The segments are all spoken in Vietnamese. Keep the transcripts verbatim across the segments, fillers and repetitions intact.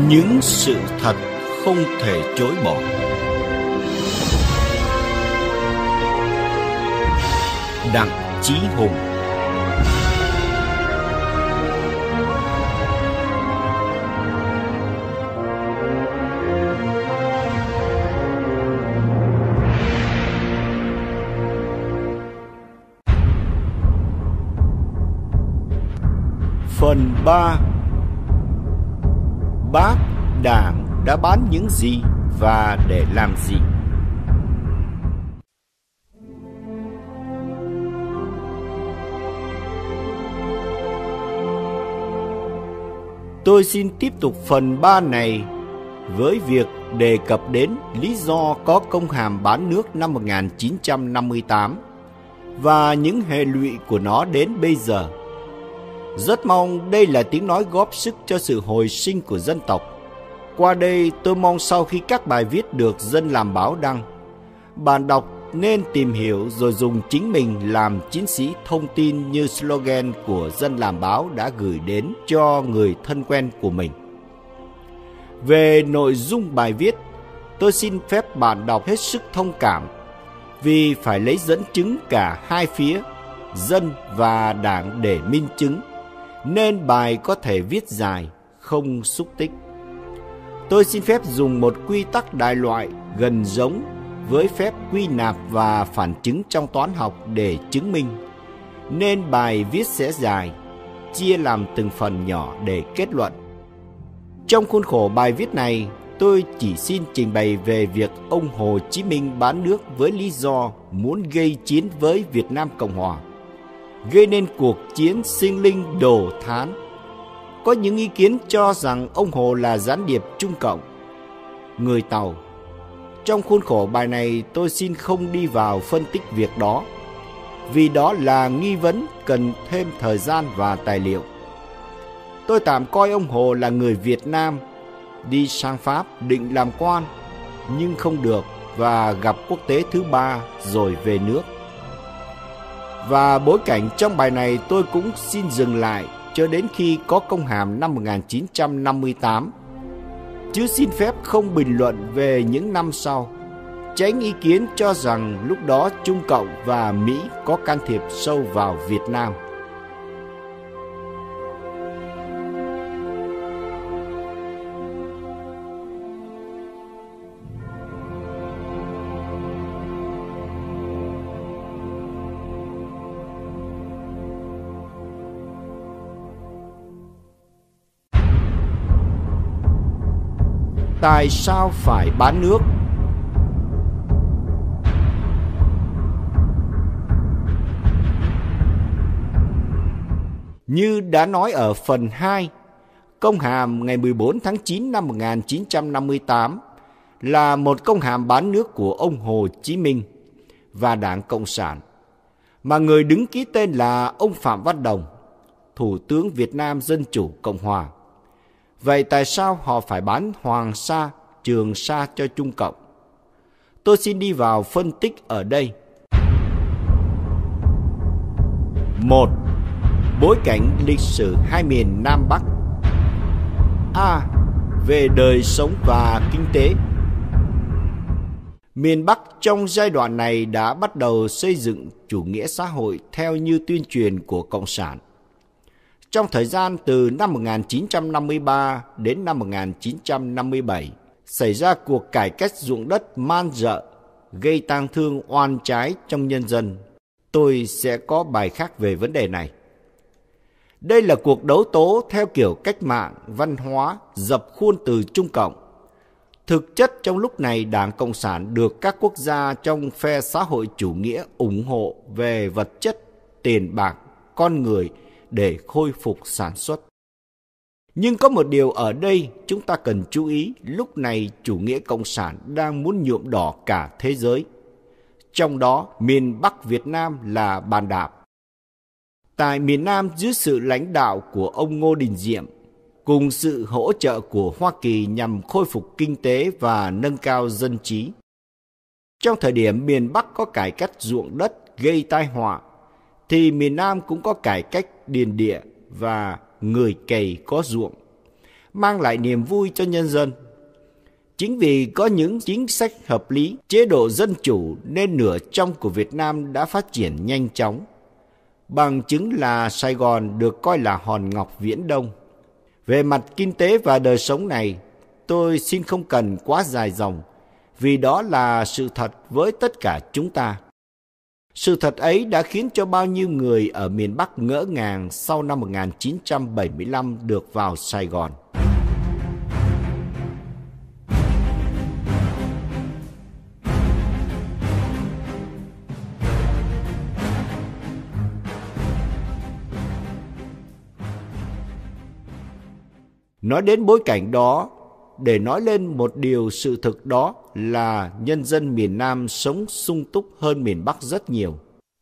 Những sự thật không thể chối bỏ. Đặng Chí Hùng. Phần ba. Bác Đảng đã bán những gì và để làm gì? Tôi xin tiếp tục phần ba này với việc đề cập đến lý do có công hàm bán nước năm một nghìn chín trăm năm mươi tám và những hệ lụy của nó đến bây giờ. Rất mong đây là tiếng nói góp sức cho sự hồi sinh của dân tộc. Qua đây tôi mong sau khi các bài viết được Dân Làm Báo đăng, bạn đọc nên tìm hiểu rồi dùng chính mình làm chiến sĩ thông tin như slogan của Dân Làm Báo đã gửi đến cho người thân quen của mình. Về nội dung bài viết, tôi xin phép bạn đọc hết sức thông cảm vì phải lấy dẫn chứng cả hai phía, dân và đảng để minh chứng, nên bài có thể viết dài, không xúc tích. Tôi xin phép dùng một quy tắc đại loại gần giống với phép quy nạp và phản chứng trong toán học để chứng minh, nên bài viết sẽ dài, chia làm từng phần nhỏ để kết luận. Trong khuôn khổ bài viết này, tôi chỉ xin trình bày về việc ông Hồ Chí Minh bán nước với lý do muốn gây chiến với Việt Nam Cộng Hòa, gây nên cuộc chiến sinh linh đồ thán. Có những ý kiến cho rằng ông Hồ là gián điệp Trung Cộng, người Tàu. Trong khuôn khổ bài này tôi xin không đi vào phân tích việc đó, vì đó là nghi vấn cần thêm thời gian và tài liệu. Tôi tạm coi ông Hồ là người Việt Nam, đi sang Pháp định làm quan, nhưng không được và gặp quốc tế thứ ba rồi về nước. Và bối cảnh trong bài này tôi cũng xin dừng lại cho đến khi có công hàm năm một nghìn chín trăm năm mươi tám, chứ xin phép không bình luận về những năm sau, tránh ý kiến cho rằng lúc đó Trung Cộng và Mỹ có can thiệp sâu vào Việt Nam. Tại sao phải bán nước? Như đã nói ở phần hai, công hàm ngày mười bốn tháng chín năm một nghìn chín trăm năm mươi tám là một công hàm bán nước của ông Hồ Chí Minh và Đảng Cộng sản, mà người đứng ký tên là ông Phạm Văn Đồng, Thủ tướng Việt Nam Dân Chủ Cộng Hòa. Vậy tại sao họ phải bán Hoàng Sa, Trường Sa cho Trung Cộng? Tôi xin đi vào phân tích ở đây. Một. Bối cảnh lịch sử hai miền Nam Bắc. A. Về đời sống và kinh tế. Miền Bắc trong giai đoạn này đã bắt đầu xây dựng chủ nghĩa xã hội theo như tuyên truyền của Cộng sản. Trong thời gian từ năm một nghìn chín trăm năm mươi ba đến năm một nghìn chín trăm năm mươi bảy, xảy ra cuộc cải cách ruộng đất man rợ, gây tang thương oan trái trong nhân dân. Tôi sẽ có bài khác về vấn đề này. Đây là cuộc đấu tố theo kiểu cách mạng, văn hóa, dập khuôn từ Trung Cộng. Thực chất trong lúc này Đảng Cộng sản được các quốc gia trong phe xã hội chủ nghĩa ủng hộ về vật chất, tiền bạc, con người để khôi phục sản xuất. Nhưng có một điều ở đây chúng ta cần chú ý, lúc này chủ nghĩa cộng sản đang muốn nhuộm đỏ cả thế giới. Trong đó, miền Bắc Việt Nam là bàn đạp. Tại miền Nam dưới sự lãnh đạo của ông Ngô Đình Diệm, cùng sự hỗ trợ của Hoa Kỳ nhằm khôi phục kinh tế và nâng cao dân trí. Trong thời điểm miền Bắc có cải cách ruộng đất gây tai họa, thì miền Nam cũng có cải cách điền địa và người cày có ruộng. mang lại niềm vui cho nhân dân. Chính vì có những chính sách hợp lý, chế độ dân chủ nên nửa trong của Việt Nam đã phát triển nhanh chóng. Bằng chứng là Sài Gòn được coi là hòn ngọc Viễn Đông. Về mặt kinh tế và đời sống này, tôi xin không cần quá dài dòng, vì đó là sự thật với tất cả chúng ta. Sự thật ấy đã khiến cho bao nhiêu người ở miền Bắc ngỡ ngàng sau năm một nghìn chín trăm bảy mươi lăm được vào Sài Gòn. Nói đến bối cảnh đó, để nói lên một điều sự thực đó là nhân dân miền Nam sống sung túc hơn miền Bắc rất nhiều.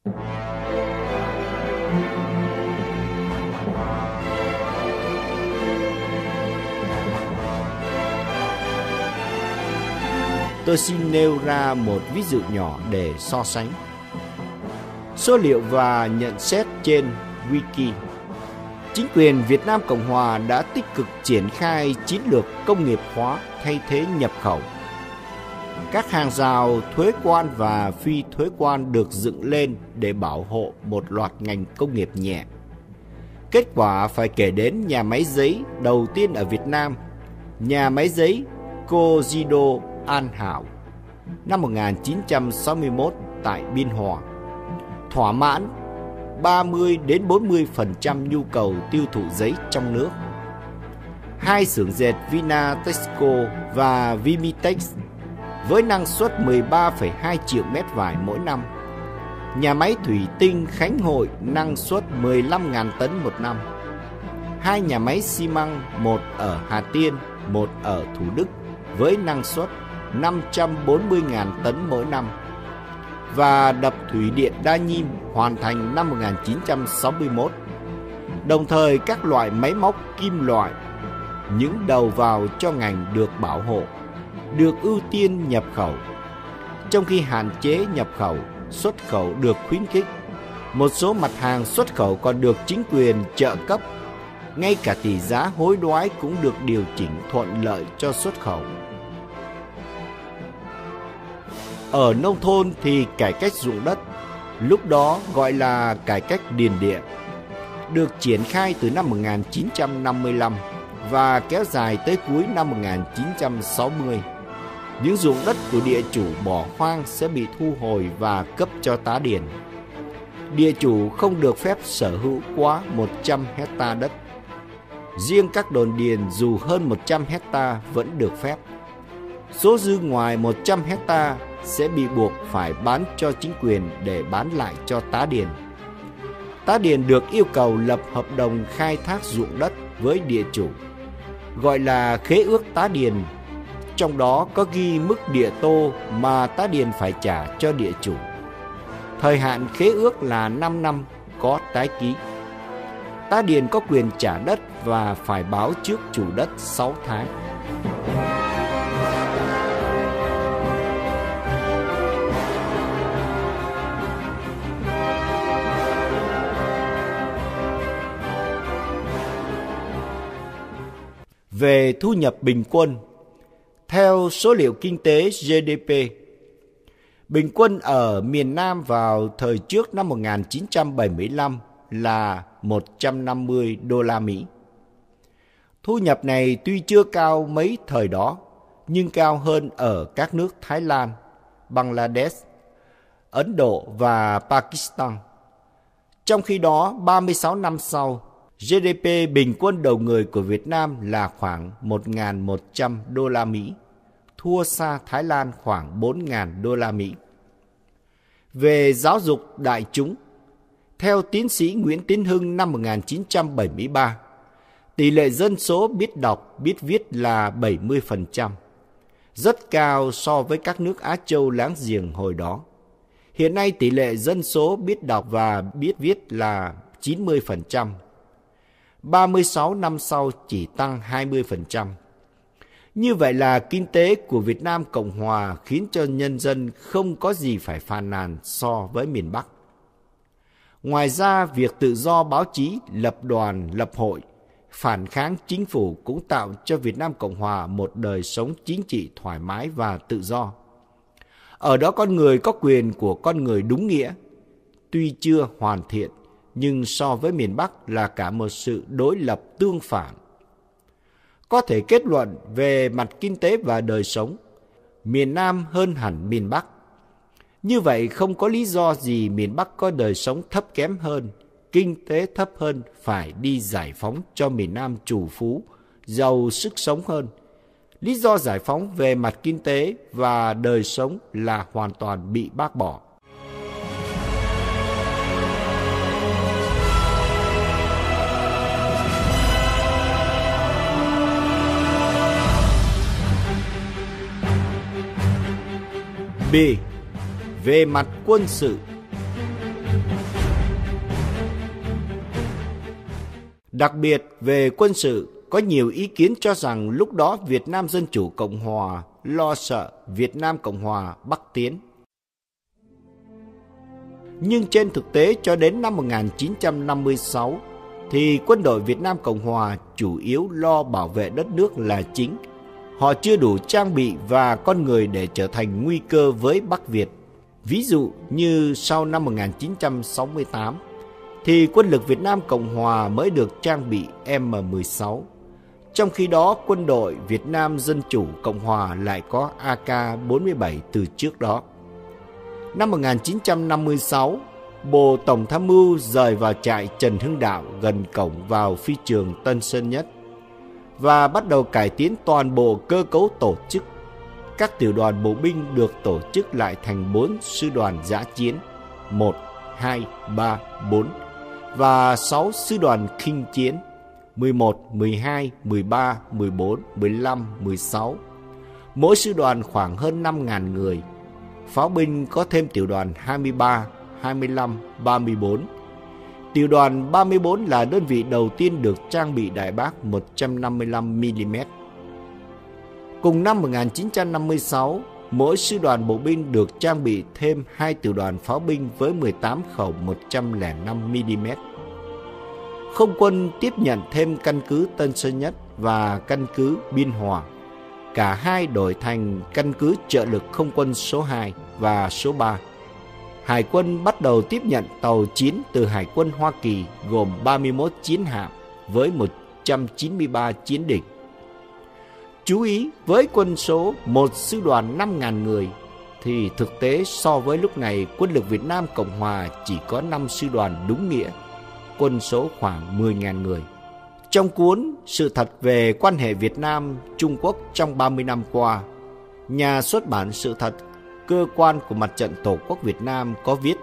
Tôi xin nêu ra một ví dụ nhỏ để so sánh. Số liệu và nhận xét trên Wiki. Chính quyền Việt Nam Cộng Hòa đã tích cực triển khai chiến lược công nghiệp hóa thay thế nhập khẩu. Các hàng rào thuế quan và phi thuế quan được dựng lên để bảo hộ một loạt ngành công nghiệp nhẹ. Kết quả phải kể đến nhà máy giấy đầu tiên ở Việt Nam, nhà máy giấy Cogido An Hảo, năm một nghìn chín trăm sáu mươi mốt tại Biên Hòa, thỏa mãn ba mươi đến bốn mươi phần trăm nhu cầu tiêu thụ giấy trong nước. Hai xưởng dệt Vinatexco và Vimitex với năng suất mười ba phẩy hai triệu mét vải mỗi năm. Nhà máy thủy tinh Khánh Hội năng suất mười lăm nghìn tấn một năm. Hai nhà máy xi măng, một ở Hà Tiên, một ở Thủ Đức với năng suất năm trăm bốn mươi nghìn tấn mỗi năm. Và đập thủy điện Đa Nhiêm hoàn thành năm một nghìn chín trăm sáu mươi mốt. Đồng thời các loại máy móc kim loại, những đầu vào cho ngành được bảo hộ, được ưu tiên nhập khẩu, trong khi hạn chế nhập khẩu, xuất khẩu được khuyến khích. Một số mặt hàng xuất khẩu còn được chính quyền trợ cấp, ngay cả tỷ giá hối đoái cũng được điều chỉnh thuận lợi cho xuất khẩu. Ở nông thôn thì cải cách ruộng đất, lúc đó gọi là cải cách điền địa, được triển khai từ năm một nghìn chín trăm năm mươi lăm và kéo dài tới cuối năm một nghìn chín trăm sáu mươi. Những ruộng đất của địa chủ bỏ hoang sẽ bị thu hồi và cấp cho tá điền. Địa chủ không được phép sở hữu quá một trăm hecta đất. Riêng các đồn điền dù hơn một trăm hecta vẫn được phép. Số dư ngoài một trăm hecta sẽ bị buộc phải bán cho chính quyền để bán lại cho tá điền. Tá điền được yêu cầu lập hợp đồng khai thác ruộng đất với địa chủ, gọi là khế ước tá điền. Trong đó có ghi mức địa tô mà tá điền phải trả cho địa chủ. Thời hạn khế ước là năm năm, có tái ký. Tá điền có quyền trả đất và phải báo trước chủ đất sáu tháng. Về thu nhập bình quân, theo số liệu kinh tế giê đê pê, bình quân ở miền Nam vào thời trước năm một nghìn chín trăm bảy mươi lăm là một trăm năm mươi đô la Mỹ. Thu nhập này tuy chưa cao mấy thời đó, nhưng cao hơn ở các nước Thái Lan, Bangladesh, Ấn Độ và Pakistan. Trong khi đó, ba mươi sáu năm sau, giê đê pê bình quân đầu người của Việt Nam là khoảng một nghìn một trăm đô la Mỹ, thua xa Thái Lan khoảng bốn nghìn đô la Mỹ. Về giáo dục đại chúng, theo tiến sĩ Nguyễn Tiến Hưng năm một nghìn chín trăm bảy mươi ba, tỷ lệ dân số biết đọc, biết viết là bảy mươi phần trăm, rất cao so với các nước Á Châu láng giềng hồi đó. Hiện nay tỷ lệ dân số biết đọc và biết viết là chín mươi phần trăm. ba mươi sáu năm sau chỉ tăng hai mươi phần trăm. Như vậy là kinh tế của Việt Nam Cộng Hòa khiến cho nhân dân không có gì phải phàn nàn so với miền Bắc. Ngoài ra, việc tự do báo chí, lập đoàn, lập hội phản kháng chính phủ cũng tạo cho Việt Nam Cộng Hòa một đời sống chính trị thoải mái và tự do. Ở đó con người có quyền của con người đúng nghĩa, tuy chưa hoàn thiện, nhưng so với miền Bắc là cả một sự đối lập tương phản. Có thể kết luận về mặt kinh tế và đời sống, miền Nam hơn hẳn miền Bắc. Như vậy không có lý do gì miền Bắc có đời sống thấp kém hơn, kinh tế thấp hơn phải đi giải phóng cho miền Nam trù phú, giàu sức sống hơn. Lý do giải phóng về mặt kinh tế và đời sống là hoàn toàn bị bác bỏ. B. Về mặt quân sự. Đặc biệt về quân sự, có nhiều ý kiến cho rằng lúc đó Việt Nam Dân Chủ Cộng Hòa lo sợ Việt Nam Cộng Hòa bắc tiến. Nhưng trên thực tế cho đến năm một nghìn chín trăm năm mươi sáu thì quân đội Việt Nam Cộng Hòa chủ yếu lo bảo vệ đất nước là chính. Họ chưa đủ trang bị và con người để trở thành nguy cơ với Bắc Việt. Ví dụ như sau năm một nghìn chín trăm sáu mươi tám, thì quân lực Việt Nam Cộng Hòa mới được trang bị M mười sáu. Trong khi đó, quân đội Việt Nam Dân Chủ Cộng Hòa lại có A K bốn mươi bảy từ trước đó. Năm một nghìn chín trăm năm mươi sáu, Bộ Tổng tham mưu rời vào trại Trần Hưng Đạo gần cổng vào phi trường Tân Sơn Nhất và bắt đầu cải tiến toàn bộ cơ cấu tổ chức. Các tiểu đoàn bộ binh được tổ chức lại thành bốn sư đoàn dã chiến một, hai, ba, bốn và sáu sư đoàn khinh chiến mười một, mười hai, mười ba, mười bốn, mười lăm, mười sáu. Mỗi sư đoàn khoảng hơn năm nghìn người. Pháo binh có thêm tiểu đoàn hai mươi ba, hai mươi lăm, ba mươi bốn. Tiểu đoàn ba mươi bốn là đơn vị đầu tiên được trang bị đại bác một trăm năm mươi lăm mi li mét. Cùng năm một nghìn chín trăm năm mươi sáu, mỗi sư đoàn bộ binh được trang bị thêm hai tiểu đoàn pháo binh với mười tám khẩu một trăm lẻ năm mi li mét. Không quân tiếp nhận thêm căn cứ Tân Sơn Nhất và căn cứ Biên Hòa. Cả hai đổi thành căn cứ trợ lực không quân số hai và số ba. Hải quân bắt đầu tiếp nhận tàu chiến từ Hải quân Hoa Kỳ gồm ba mươi mốt chiến hạm với một trăm chín mươi ba chiến địch. Chú ý, với quân số một sư đoàn năm nghìn người, thì thực tế so với lúc này quân lực Việt Nam Cộng Hòa chỉ có năm sư đoàn đúng nghĩa, quân số khoảng mười nghìn người. Trong cuốn Sự thật về quan hệ Việt Nam-Trung Quốc trong ba mươi năm qua, nhà xuất bản Sự thật, cơ quan của Mặt trận Tổ quốc Việt Nam có viết: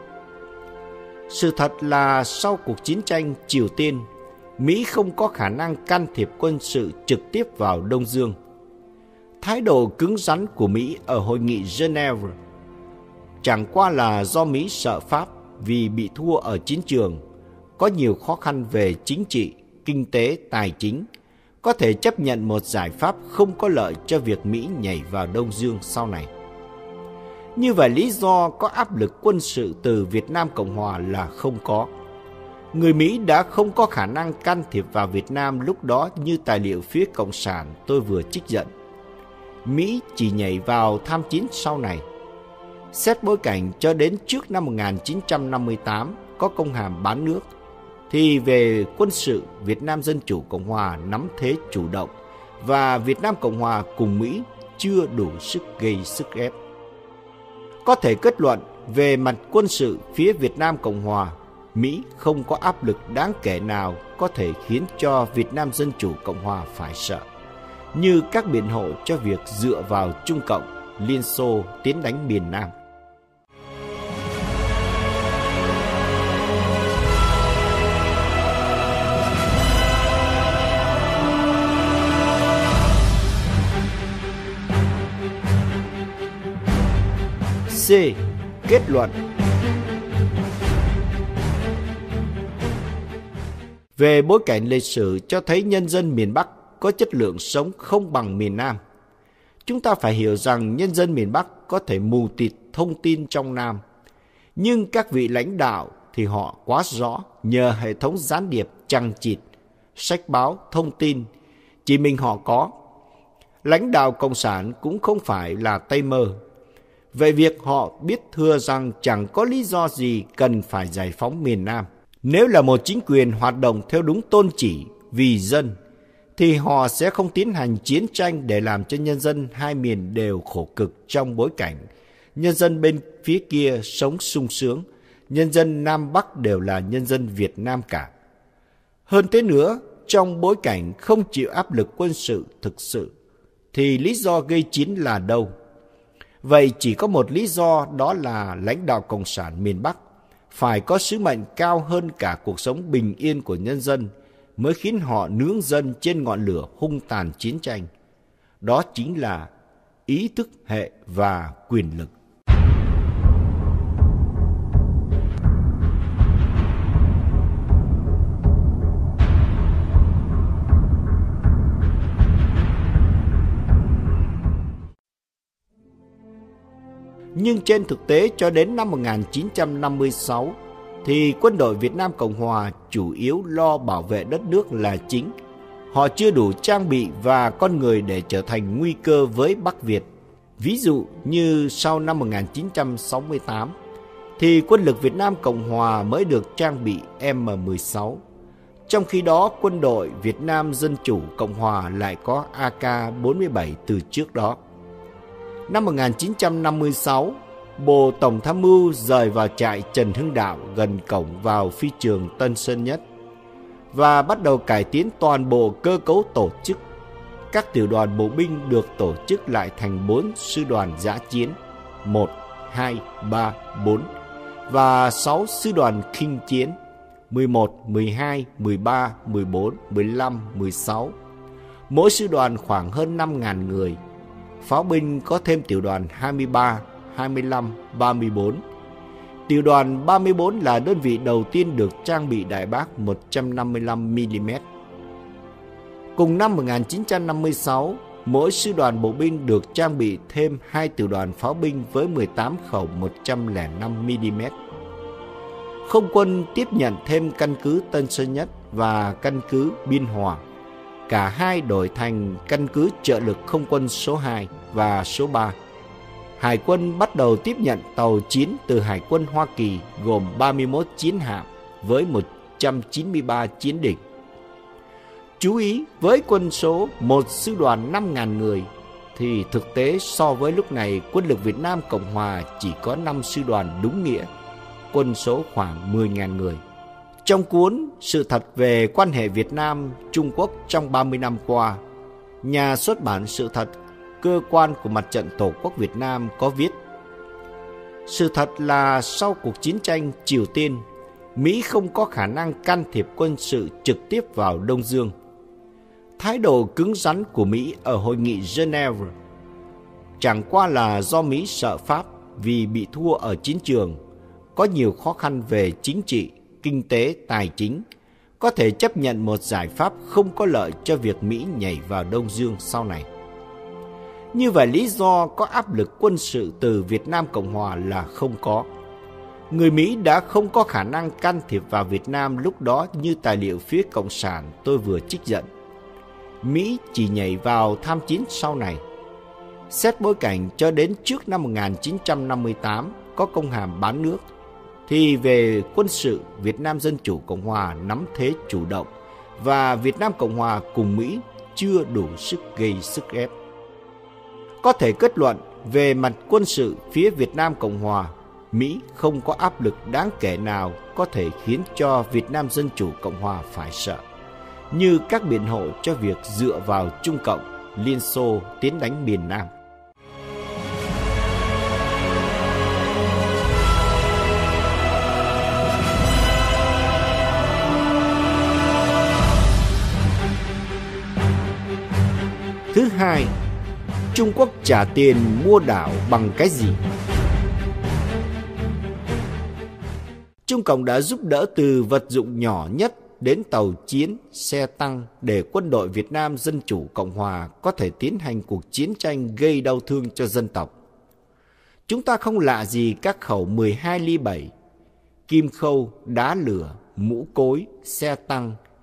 sự thật là sau cuộc chiến tranh Triều Tiên, Mỹ không có khả năng can thiệp quân sự trực tiếp vào Đông Dương. Thái độ cứng rắn của Mỹ ở Hội nghị Geneva chẳng qua là do Mỹ sợ Pháp vì bị thua ở chiến trường, có nhiều khó khăn về chính trị, kinh tế, tài chính, có thể chấp nhận một giải pháp không có lợi cho việc Mỹ nhảy vào Đông Dương sau này. Như vậy lý do có áp lực quân sự từ Việt Nam Cộng Hòa là không có. Người Mỹ đã không có khả năng can thiệp vào Việt Nam lúc đó như tài liệu phía Cộng sản tôi vừa trích dẫn. Mỹ chỉ nhảy vào tham chiến sau này. Xét bối cảnh cho đến trước năm một nghìn chín trăm năm mươi tám có công hàm bán nước, thì về quân sự Việt Nam Dân Chủ Cộng Hòa nắm thế chủ động và Việt Nam Cộng Hòa cùng Mỹ chưa đủ sức gây sức ép. Có thể kết luận về mặt quân sự phía Việt Nam Cộng Hòa, Mỹ không có áp lực đáng kể nào có thể khiến cho Việt Nam Dân Chủ Cộng Hòa phải sợ, như các biện hộ cho việc dựa vào Trung Cộng, Liên Xô tiến đánh miền Nam. C. Kết luận. Về bối cảnh lịch sử cho thấy nhân dân miền Bắc có chất lượng sống không bằng miền Nam. Chúng ta phải hiểu rằng nhân dân miền Bắc có thể mù tịt thông tin trong Nam, nhưng các vị lãnh đạo thì họ quá rõ nhờ hệ thống gián điệp chằng chịt, sách báo, thông tin, chỉ mình họ có. Lãnh đạo Cộng sản cũng không phải là Tây Mơ. Về việc họ biết thừa rằng chẳng có lý do gì cần phải giải phóng miền Nam. Nếu là một chính quyền hoạt động theo đúng tôn chỉ vì dân, thì họ sẽ không tiến hành chiến tranh để làm cho nhân dân hai miền đều khổ cực trong bối cảnh nhân dân bên phía kia sống sung sướng, nhân dân Nam Bắc đều là nhân dân Việt Nam cả. Hơn thế nữa, trong bối cảnh không chịu áp lực quân sự thực sự, thì lý do gây chiến là đâu? Vậy chỉ có một lý do, đó là lãnh đạo Cộng sản miền Bắc phải có sứ mệnh cao hơn cả cuộc sống bình yên của nhân dân mới khiến họ nướng dân trên ngọn lửa hung tàn chiến tranh. Đó chính là ý thức hệ và quyền lực. Nhưng trên thực tế cho đến năm một nghìn chín trăm năm mươi sáu thì quân đội Việt Nam Cộng Hòa chủ yếu lo bảo vệ đất nước là chính. Họ chưa đủ trang bị và con người để trở thành nguy cơ với Bắc Việt. Ví dụ như sau năm một nghìn chín trăm sáu mươi tám thì quân lực Việt Nam Cộng Hòa mới được trang bị M mười sáu. Trong khi đó quân đội Việt Nam Dân Chủ Cộng Hòa lại có A K bốn mươi bảy từ trước đó. Năm một nghìn chín trăm năm mươi sáu, Bộ Tổng tham mưu rời vào trại Trần Hưng Đạo gần cổng vào phi trường Tân Sơn Nhất và bắt đầu cải tiến toàn bộ cơ cấu tổ chức. Các tiểu đoàn bộ binh được tổ chức lại thành bốn sư đoàn dã chiến một, hai, ba, bốn và sáu sư đoàn khinh chiến mười một, mười hai, mười ba, mười bốn, mười lăm, mười sáu. Mỗi sư đoàn khoảng hơn năm nghìn người. Pháo binh có thêm tiểu đoàn hai mươi ba, hai mươi lăm, ba mươi bốn. Tiểu đoàn ba mươi bốn là đơn vị đầu tiên được trang bị đại bác một trăm năm mươi lăm mi li mét. Cùng năm một nghìn chín trăm năm mươi sáu, mỗi sư đoàn bộ binh được trang bị thêm hai tiểu đoàn pháo binh với mười tám khẩu một trăm lẻ năm mi li mét. Không quân tiếp nhận thêm căn cứ Tân Sơn Nhất và căn cứ Biên Hòa. Cả hai đổi thành căn cứ trợ lực không quân số hai và số ba. Hải quân bắt đầu tiếp nhận tàu chiến từ Hải quân Hoa Kỳ gồm ba mươi mốt chiến hạm với một trăm chín mươi ba chiến địch. Chú ý, với quân số một sư đoàn năm nghìn người, thì thực tế so với lúc này quân lực Việt Nam Cộng Hòa chỉ có năm sư đoàn đúng nghĩa, quân số khoảng mười nghìn người. Trong cuốn Sự thật về quan hệ Việt Nam-Trung Quốc trong ba mươi năm qua, nhà xuất bản Sự thật, cơ quan của Mặt trận Tổ quốc Việt Nam có viết: sự thật là sau cuộc chiến tranh Triều Tiên, Mỹ không có khả năng can thiệp quân sự trực tiếp vào Đông Dương. Thái độ cứng rắn của Mỹ ở Hội nghị Geneva chẳng qua là do Mỹ sợ Pháp vì bị thua ở chiến trường, có nhiều khó khăn về chính trị, kinh tế, tài chính, có thể chấp nhận một giải pháp không có lợi cho việc Mỹ nhảy vào Đông Dương sau này. Như vậy lý do có áp lực quân sự từ Việt Nam Cộng Hòa là không có. Người Mỹ đã không có khả năng can thiệp vào Việt Nam lúc đó như tài liệu phía Cộng sản tôi vừa trích dẫn. Mỹ chỉ nhảy vào tham chiến sau này. Xét bối cảnh cho đến trước năm một nghìn chín trăm năm mươi tám có công hàm bán nước, thì về quân sự Việt Nam Dân Chủ Cộng Hòa nắm thế chủ động và Việt Nam Cộng Hòa cùng Mỹ chưa đủ sức gây sức ép. Có thể kết luận về mặt quân sự phía Việt Nam Cộng Hòa, Mỹ không có áp lực đáng kể nào có thể khiến cho Việt Nam Dân Chủ Cộng Hòa phải sợ, như các biện hộ cho việc dựa vào Trung Cộng, Liên Xô tiến đánh miền Nam. Thứ hai, Trung Quốc trả tiền mua đảo bằng cái gì? Trung Cộng đã giúp đỡ từ vật dụng nhỏ nhất đến tàu chiến, xe tăng để quân đội Việt Nam Dân Chủ Cộng Hòa có thể tiến hành cuộc chiến tranh gây đau thương cho dân tộc. Chúng ta không lạ gì các khẩu mười hai ly bảy, kim khâu, đá lửa, mũ cối, xe tăng,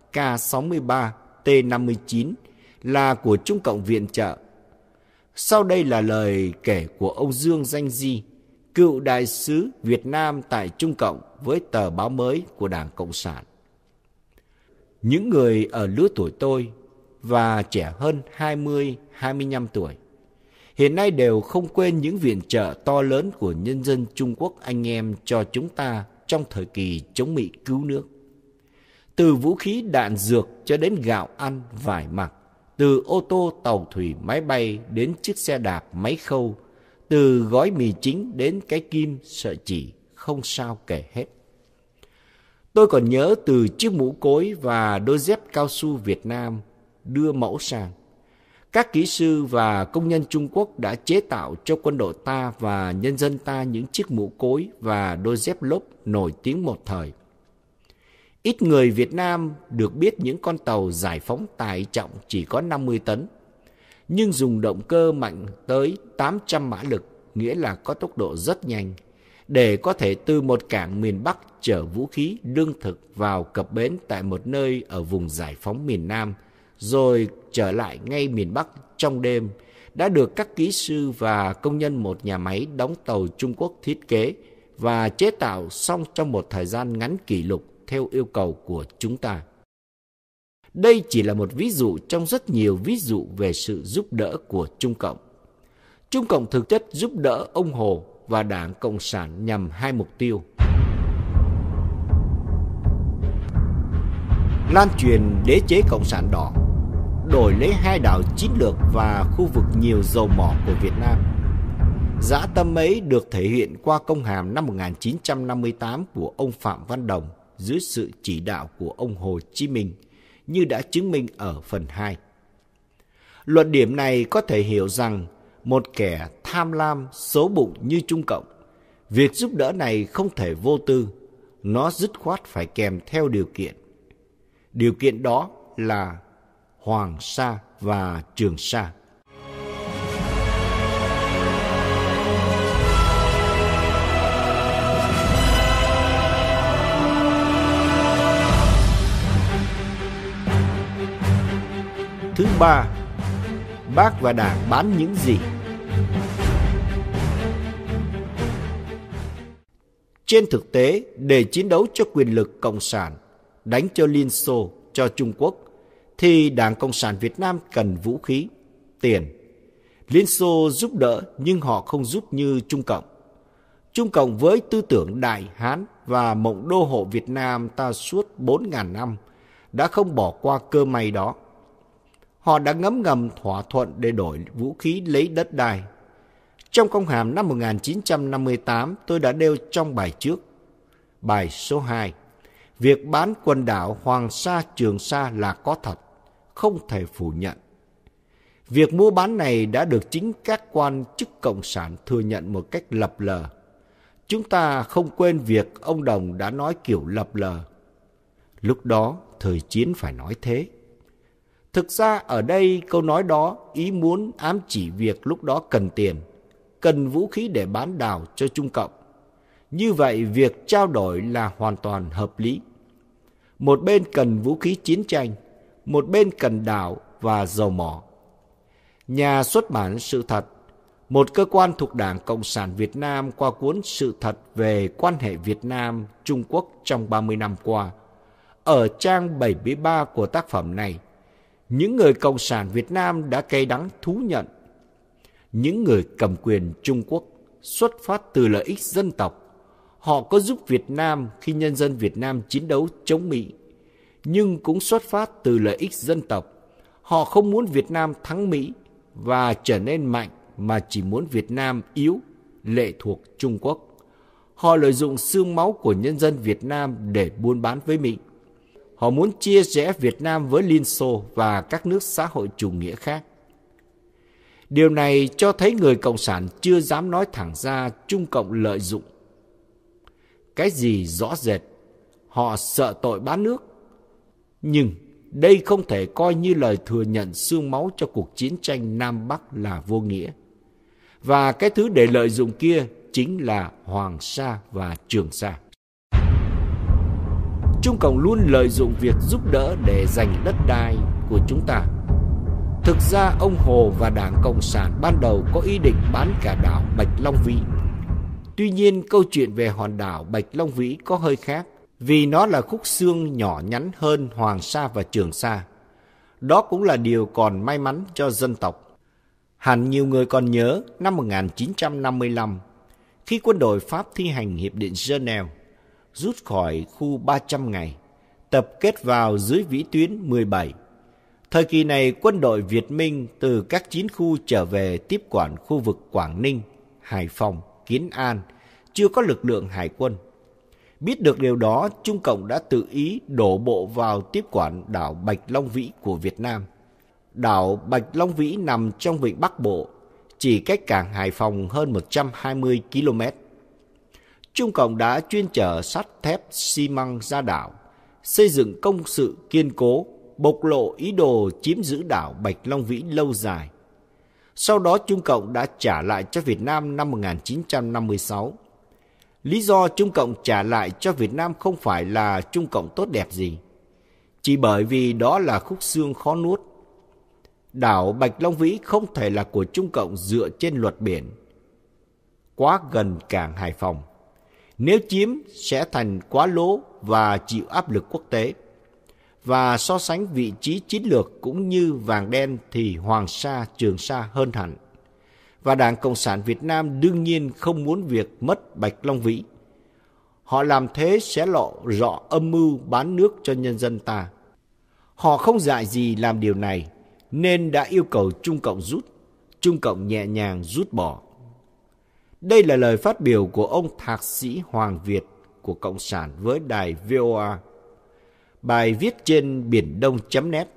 K sáu mươi ba T năm mươi chín là của Trung Cộng viện trợ. Sau đây là lời kể của ông Dương Danh Di, cựu đại sứ Việt Nam tại Trung Cộng với tờ báo Mới của Đảng Cộng sản. Những người ở lứa tuổi tôi và trẻ hơn hai mươi, hai mươi lăm tuổi hiện nay đều không quên những viện trợ to lớn của nhân dân Trung Quốc anh em cho chúng ta trong thời kỳ chống Mỹ cứu nước. Từ vũ khí đạn dược cho đến gạo ăn, vải mặc, từ ô tô, tàu thủy, máy bay đến chiếc xe đạp, máy khâu, từ gói mì chính đến cái kim, sợi chỉ, không sao kể hết. Tôi còn nhớ từ chiếc mũ cối và đôi dép cao su Việt Nam đưa mẫu sang. Các kỹ sư và công nhân Trung Quốc đã chế tạo cho quân đội ta và nhân dân ta những chiếc mũ cối và đôi dép lốp nổi tiếng một thời. Ít người Việt Nam được biết những con tàu giải phóng tải trọng chỉ có năm mươi tấn, nhưng dùng động cơ mạnh tới tám trăm mã lực, nghĩa là có tốc độ rất nhanh, để có thể từ một cảng miền Bắc chở vũ khí, lương thực vào cập bến tại một nơi ở vùng giải phóng miền Nam, rồi trở lại ngay miền Bắc trong đêm, đã được các kỹ sư và công nhân một nhà máy đóng tàu Trung Quốc thiết kế và chế tạo xong trong một thời gian ngắn kỷ lục theo yêu cầu của chúng ta. Đây chỉ là một ví dụ trong rất nhiều ví dụ về sự giúp đỡ của Trung Cộng. Trung Cộng thực chất giúp đỡ ông Hồ và Đảng Cộng sản nhằm hai mục tiêu: lan truyền đế chế Cộng sản đỏ, đổi lấy hai đảo chiến lược và khu vực nhiều dầu mỏ của Việt Nam. Dã tâm ấy được thể hiện qua công hàm năm một nghìn chín trăm năm mươi tám của ông Phạm Văn Đồng dưới sự chỉ đạo của ông Hồ Chí Minh, như đã chứng minh ở phần hai. Luận điểm này có thể hiểu rằng một kẻ tham lam, xấu bụng như Trung Cộng, việc giúp đỡ này không thể vô tư, nó dứt khoát phải kèm theo điều kiện. Điều kiện đó là Hoàng Sa và Trường Sa. Thứ ba, Bác và Đảng bán những gì? Trên thực tế, để chiến đấu cho quyền lực Cộng sản, đánh cho Liên Xô, cho Trung Quốc, thì Đảng Cộng sản Việt Nam cần vũ khí, tiền. Liên Xô giúp đỡ nhưng họ không giúp như Trung Cộng. Trung Cộng với tư tưởng Đại Hán và mộng đô hộ Việt Nam ta suốt bốn nghìn năm đã không bỏ qua cơ may đó. Họ đã ngấm ngầm thỏa thuận để đổi vũ khí lấy đất đai. Trong công hàm năm một nghìn chín trăm năm mươi tám, tôi đã nêu trong bài trước. Bài số hai, việc bán quần đảo Hoàng Sa, Trường Sa là có thật, không thể phủ nhận. Việc mua bán này đã được chính các quan chức Cộng sản thừa nhận một cách lập lờ. Chúng ta không quên việc ông Đồng đã nói kiểu lập lờ. Lúc đó, thời chiến phải nói thế. Thực ra ở đây câu nói đó ý muốn ám chỉ việc lúc đó cần tiền, cần vũ khí để bán đảo cho Trung Cộng. Như vậy việc trao đổi là hoàn toàn hợp lý. Một bên cần vũ khí chiến tranh, một bên cần đảo và dầu mỏ. Nhà xuất bản Sự Thật, một cơ quan thuộc Đảng Cộng sản Việt Nam, qua cuốn Sự Thật về quan hệ Việt Nam-Trung Quốc trong ba mươi năm qua, ở trang bảy mươi ba của tác phẩm này, những người Cộng sản Việt Nam đã cay đắng thú nhận những người cầm quyền Trung Quốc xuất phát từ lợi ích dân tộc. Họ có giúp Việt Nam khi nhân dân Việt Nam chiến đấu chống Mỹ, nhưng cũng xuất phát từ lợi ích dân tộc. Họ không muốn Việt Nam thắng Mỹ và trở nên mạnh, mà chỉ muốn Việt Nam yếu, lệ thuộc Trung Quốc. Họ lợi dụng xương máu của nhân dân Việt Nam để buôn bán với Mỹ. Họ muốn chia rẽ Việt Nam với Liên Xô và các nước xã hội chủ nghĩa khác. Điều này cho thấy người Cộng sản chưa dám nói thẳng ra Trung Cộng lợi dụng. Cái gì rõ rệt, họ sợ tội bán nước. Nhưng đây không thể coi như lời thừa nhận xương máu cho cuộc chiến tranh Nam Bắc là vô nghĩa. Và cái thứ để lợi dụng kia chính là Hoàng Sa và Trường Sa. Trung Cộng luôn lợi dụng việc giúp đỡ để giành đất đai của chúng ta. Thực ra ông Hồ và Đảng Cộng sản ban đầu có ý định bán cả đảo Bạch Long Vĩ. Tuy nhiên câu chuyện về hòn đảo Bạch Long Vĩ có hơi khác, vì nó là khúc xương nhỏ nhắn hơn Hoàng Sa và Trường Sa. Đó cũng là điều còn may mắn cho dân tộc. Hẳn nhiều người còn nhớ năm một nghìn chín trăm năm mươi lăm, khi quân đội Pháp thi hành Hiệp định Geneva, rút khỏi khu ba trăm ngày, tập kết vào dưới vĩ tuyến mười bảy. Thời kỳ này, quân đội Việt Minh từ các chiến khu trở về tiếp quản khu vực Quảng Ninh, Hải Phòng, Kiến An, chưa có lực lượng hải quân. Biết được điều đó, Trung Cộng đã tự ý đổ bộ vào tiếp quản đảo Bạch Long Vĩ của Việt Nam. Đảo Bạch Long Vĩ nằm trong vịnh Bắc Bộ, chỉ cách cảng Hải Phòng hơn một trăm hai mươi ki lô mét. Trung Cộng đã chuyên chở sắt thép xi măng ra đảo, xây dựng công sự kiên cố, bộc lộ ý đồ chiếm giữ đảo Bạch Long Vĩ lâu dài. Sau đó Trung Cộng đã trả lại cho Việt Nam năm một nghìn chín trăm năm mươi sáu. Lý do Trung Cộng trả lại cho Việt Nam không phải là Trung Cộng tốt đẹp gì, chỉ bởi vì đó là khúc xương khó nuốt. Đảo Bạch Long Vĩ không thể là của Trung Cộng dựa trên luật biển, quá gần cảng Hải Phòng. Nếu chiếm sẽ thành quá lố và chịu áp lực quốc tế. Và so sánh vị trí chiến lược cũng như vàng đen thì Hoàng Sa, Trường Sa hơn hẳn. Và Đảng Cộng sản Việt Nam đương nhiên không muốn việc mất Bạch Long Vĩ. Họ làm thế sẽ lộ rõ âm mưu bán nước cho nhân dân ta. Họ không dại gì làm điều này, nên đã yêu cầu Trung Cộng rút. Trung Cộng nhẹ nhàng rút bỏ. Đây là lời phát biểu của ông Thạc sĩ Hoàng Việt của Cộng sản với đài vê o a. Bài viết trên biển đông chấm net.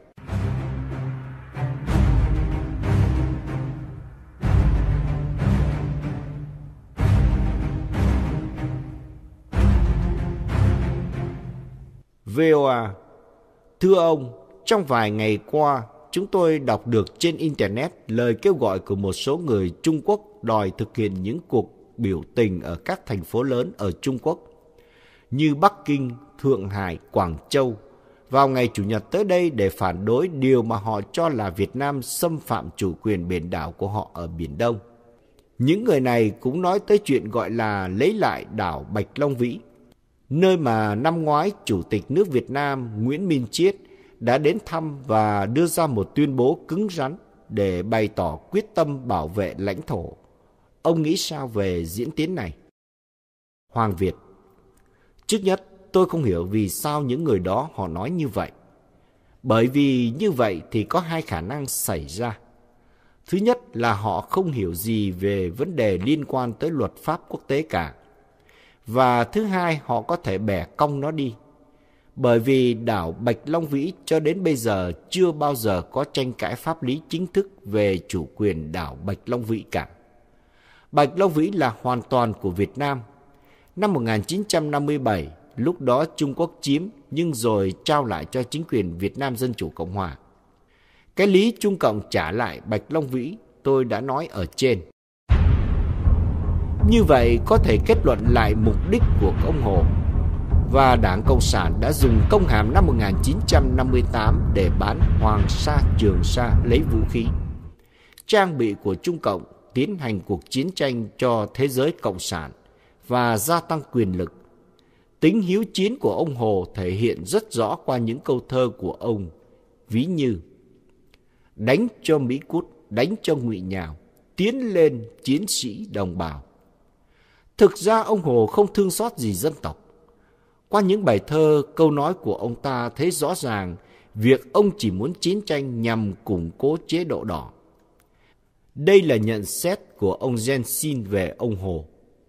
vê o a. Thưa ông, trong vài ngày qua, chúng tôi đọc được trên Internet lời kêu gọi của một số người Trung Quốc đòi thực hiện những cuộc biểu tình ở các thành phố lớn ở Trung Quốc, như Bắc Kinh, Thượng Hải, Quảng Châu, vào ngày Chủ nhật tới đây để phản đối điều mà họ cho là Việt Nam xâm phạm chủ quyền biển đảo của họ ở Biển Đông. Những người này cũng nói tới chuyện gọi là lấy lại đảo Bạch Long Vĩ, nơi mà năm ngoái Chủ tịch nước Việt Nam Nguyễn Minh Chiết đã đến thăm và đưa ra một tuyên bố cứng rắn để bày tỏ quyết tâm bảo vệ lãnh thổ. Ông nghĩ sao về diễn tiến này? Hoàng Việt. Trước nhất, tôi không hiểu vì sao những người đó họ nói như vậy. Bởi vì như vậy thì có hai khả năng xảy ra. Thứ nhất là họ không hiểu gì về vấn đề liên quan tới luật pháp quốc tế cả. Và thứ hai, họ có thể bẻ cong nó đi. Bởi vì đảo Bạch Long Vĩ cho đến bây giờ chưa bao giờ có tranh cãi pháp lý chính thức về chủ quyền đảo Bạch Long Vĩ cả. Bạch Long Vĩ là hoàn toàn của Việt Nam. Năm một nghìn chín trăm năm mươi bảy, lúc đó Trung Quốc chiếm nhưng rồi trao lại cho chính quyền Việt Nam Dân Chủ Cộng Hòa. Cái lý Trung Cộng trả lại Bạch Long Vĩ tôi đã nói ở trên. Như vậy có thể kết luận lại mục đích của ông Hồ. Và Đảng Cộng sản đã dùng công hàm năm một nghìn chín trăm năm mươi tám để bán Hoàng Sa, Trường Sa lấy vũ khí, trang bị của Trung Cộng, tiến hành cuộc chiến tranh cho thế giới cộng sản và gia tăng quyền lực. Tính hiếu chiến của ông Hồ thể hiện rất rõ qua những câu thơ của ông, ví như: đánh cho Mỹ cút, đánh cho Ngụy Nhào, tiến lên chiến sĩ đồng bào. Thực ra ông Hồ không thương xót gì dân tộc. Qua những bài thơ, câu nói của ông ta thấy rõ ràng việc ông chỉ muốn chiến tranh nhằm củng cố chế độ đỏ. Đây là nhận xét của ông Jensen về ông Hồ.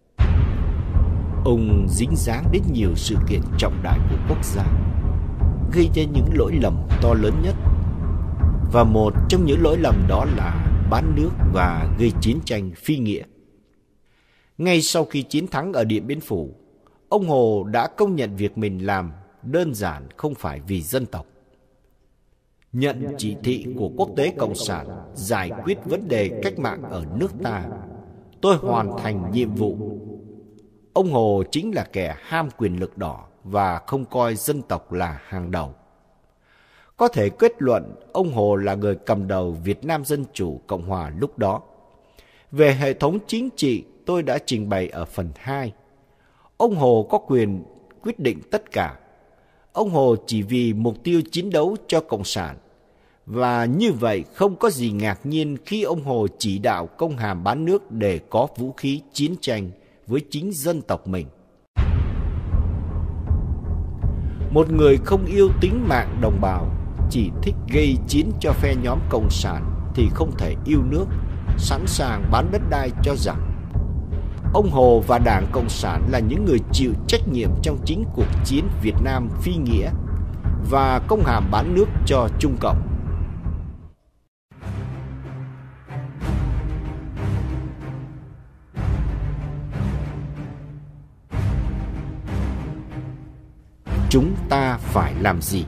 Ông dính dáng đến nhiều sự kiện trọng đại của quốc gia, gây ra những lỗi lầm to lớn nhất. Và một trong những lỗi lầm đó là bán nước và gây chiến tranh phi nghĩa. Ngay sau khi chiến thắng ở Điện Biên Phủ, ông Hồ đã công nhận việc mình làm đơn giản không phải vì dân tộc. Nhận chỉ thị của quốc tế cộng sản giải quyết vấn đề cách mạng ở nước ta, tôi hoàn thành nhiệm vụ. ông Hồ chính là kẻ ham quyền lực đỏ và không coi dân tộc là hàng đầu. Có thể kết luận ông Hồ là người cầm đầu Việt Nam Dân Chủ Cộng Hòa lúc đó. Về hệ thống chính trị, tôi đã trình bày ở phần hai. Ông Hồ có quyền quyết định tất cả. Ông Hồ chỉ vì mục tiêu chiến đấu cho Cộng sản. Và như vậy không có gì ngạc nhiên khi ông Hồ chỉ đạo công hàm bán nước để có vũ khí chiến tranh với chính dân tộc mình. Một người không yêu tính mạng đồng bào, chỉ thích gây chiến cho phe nhóm Cộng sản thì không thể yêu nước, sẵn sàng bán đất đai cho giặc. Ông Hồ và Đảng Cộng sản là những người chịu trách nhiệm trong chính cuộc chiến Việt Nam phi nghĩa và công hàm bán nước cho Trung Cộng. Chúng ta phải làm gì?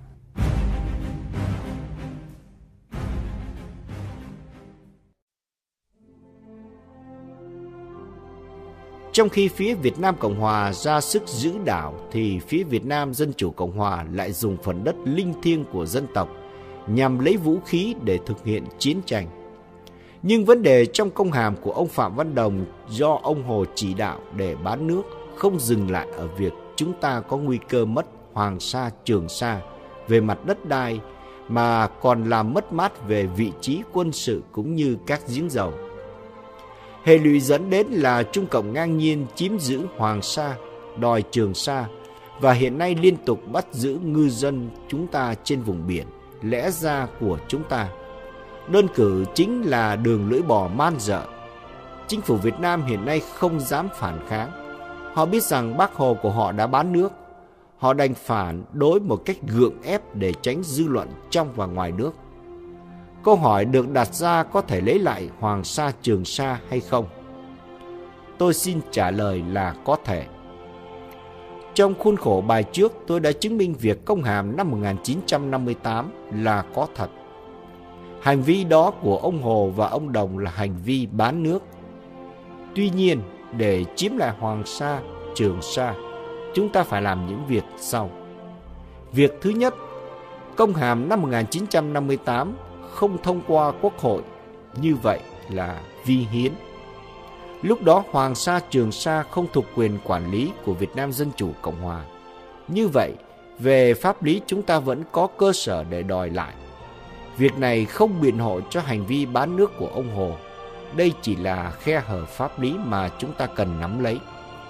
Trong khi phía Việt Nam Cộng Hòa ra sức giữ đảo thì phía Việt Nam Dân Chủ Cộng Hòa lại dùng phần đất linh thiêng của dân tộc nhằm lấy vũ khí để thực hiện chiến tranh. Nhưng vấn đề trong công hàm của ông Phạm Văn Đồng do ông Hồ chỉ đạo để bán nước không dừng lại ở việc chúng ta có nguy cơ mất Hoàng Sa, Trường Sa về mặt đất đai mà còn làm mất mát về vị trí quân sự cũng như các giếng dầu. Hệ lụy dẫn đến là Trung Cộng ngang nhiên chiếm giữ Hoàng Sa, đòi Trường Sa và hiện nay liên tục bắt giữ ngư dân chúng ta trên vùng biển lẽ ra của chúng ta. Đơn cử chính là đường lưỡi bò man dợ. Chính phủ Việt Nam hiện nay không dám phản kháng. Họ biết rằng Bác Hồ của họ đã bán nước. Họ đành phản đối một cách gượng ép để tránh dư luận trong và ngoài nước. Câu hỏi được đặt ra có thể lấy lại Hoàng Sa, Trường Sa hay không? Tôi xin trả lời là có thể. Trong khuôn khổ bài trước, tôi đã chứng minh việc công hàm năm một nghìn chín trăm năm mươi tám là có thật. Hành vi đó của ông Hồ và ông Đồng là hành vi bán nước. Tuy nhiên, để chiếm lại Hoàng Sa, Trường Sa, chúng ta phải làm những việc sau. Việc thứ nhất, công hàm năm một nghìn chín trăm năm mươi tám không thông qua Quốc hội, như vậy là vi hiến. Lúc đó Hoàng Sa, Trường Sa không thuộc quyền quản lý của Việt Nam Dân Chủ Cộng Hòa. Như vậy, về pháp lý chúng ta vẫn có cơ sở để đòi lại. Việc này không biện hộ cho hành vi bán nước của ông Hồ. Đây chỉ là khe hở pháp lý mà chúng ta cần nắm lấy.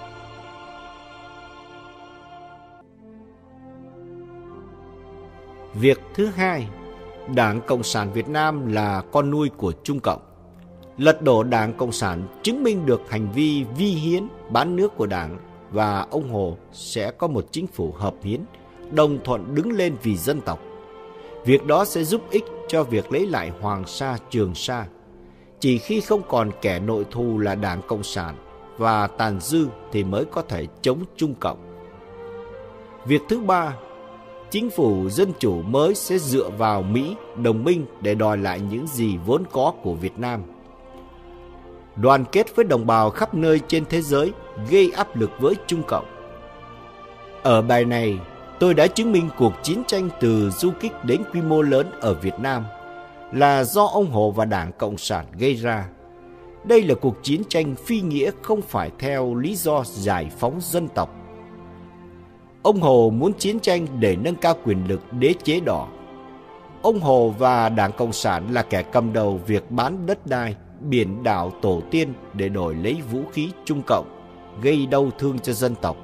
Việc thứ hai, Đảng Cộng sản Việt Nam là con nuôi của Trung Cộng. Lật đổ Đảng Cộng sản chứng minh được hành vi vi hiến bán nước của Đảng và ông Hồ sẽ có một chính phủ hợp hiến, đồng thuận đứng lên vì dân tộc. Việc đó sẽ giúp ích cho việc lấy lại Hoàng Sa, Trường Sa. Chỉ khi không còn kẻ nội thù là Đảng Cộng sản và tàn dư thì mới có thể chống Trung Cộng. Việc thứ ba, chính phủ dân chủ mới sẽ dựa vào Mỹ, đồng minh để đòi lại những gì vốn có của Việt Nam. Đoàn kết với đồng bào khắp nơi trên thế giới, gây áp lực với Trung Cộng. Ở bài này, tôi đã chứng minh cuộc chiến tranh từ du kích đến quy mô lớn ở Việt Nam là do ông Hồ và Đảng Cộng sản gây ra. Đây là cuộc chiến tranh phi nghĩa không phải theo lý do giải phóng dân tộc. Ông Hồ muốn chiến tranh để nâng cao quyền lực đế chế đỏ. Ông Hồ và Đảng Cộng sản là kẻ cầm đầu việc bán đất đai, biển đảo tổ tiên để đổi lấy vũ khí Trung Cộng, gây đau thương cho dân tộc.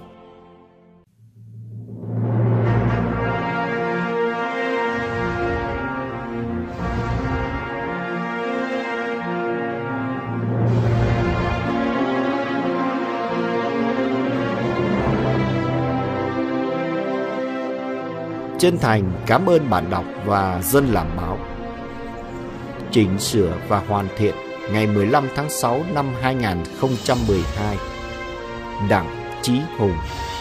Chân thành cảm ơn bạn đọc và dân làm báo. Chỉnh sửa và hoàn thiện ngày mười lăm tháng sáu năm hai nghìn không trăm mười hai. Đặng Chí Hùng.